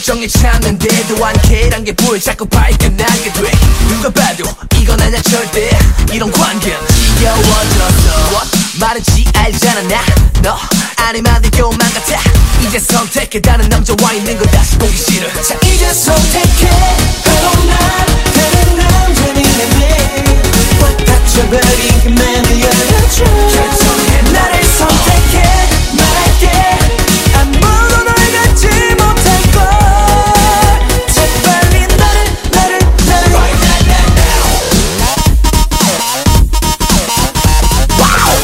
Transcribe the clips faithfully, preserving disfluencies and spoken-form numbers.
멀쩡히 찾는데도 안개란 게 보여 자꾸 발견하게 돼. 누가 봐도 이건 아냐 절대 이런 관계는 지겨워졌어. 말은지 알잖아 나 너 아니면 내 교만 같아. 이제 선택해 다른 남자와 있는 거 다시 보기 싫어. 자 이제 선택해 바로 날 다른 남자는 내 꽉 닫혀버린 그 맘을 열어줘. 결정해 나를 선택해 말할게 아무도 널 갖지 못할 걸. 재빨리 나를 나를 나를 Right now, now, now. Wow.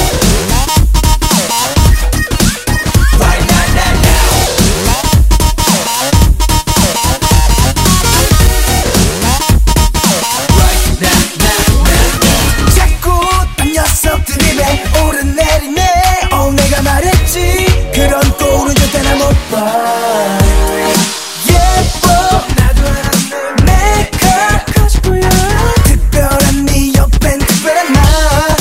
Right now, now, now. Right now, now, now. 자꾸 딴 녀석들이 내 오르내리네. 어 내가 말했지 그런 꼴은 절대 나 못 봐. 예뻐 나도 알았네. 내가 가지고야 특별한 네 옆엔 특별한 나.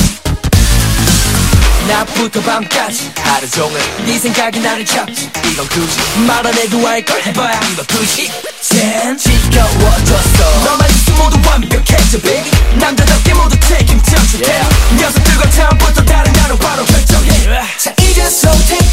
낮부터 밤까지 하루 종일 네 생각이 나를 잡지. 이건 굳이 말 안 해도 알 걸 해봐야 이거 굳이 젠 지겨워졌어. 너만 있으면 모두 완벽해져 baby. 남자답게 모두 책임져 줄게. 녀석들과 처음부터 다른 나로 바로 결정해. 자 이제 선택해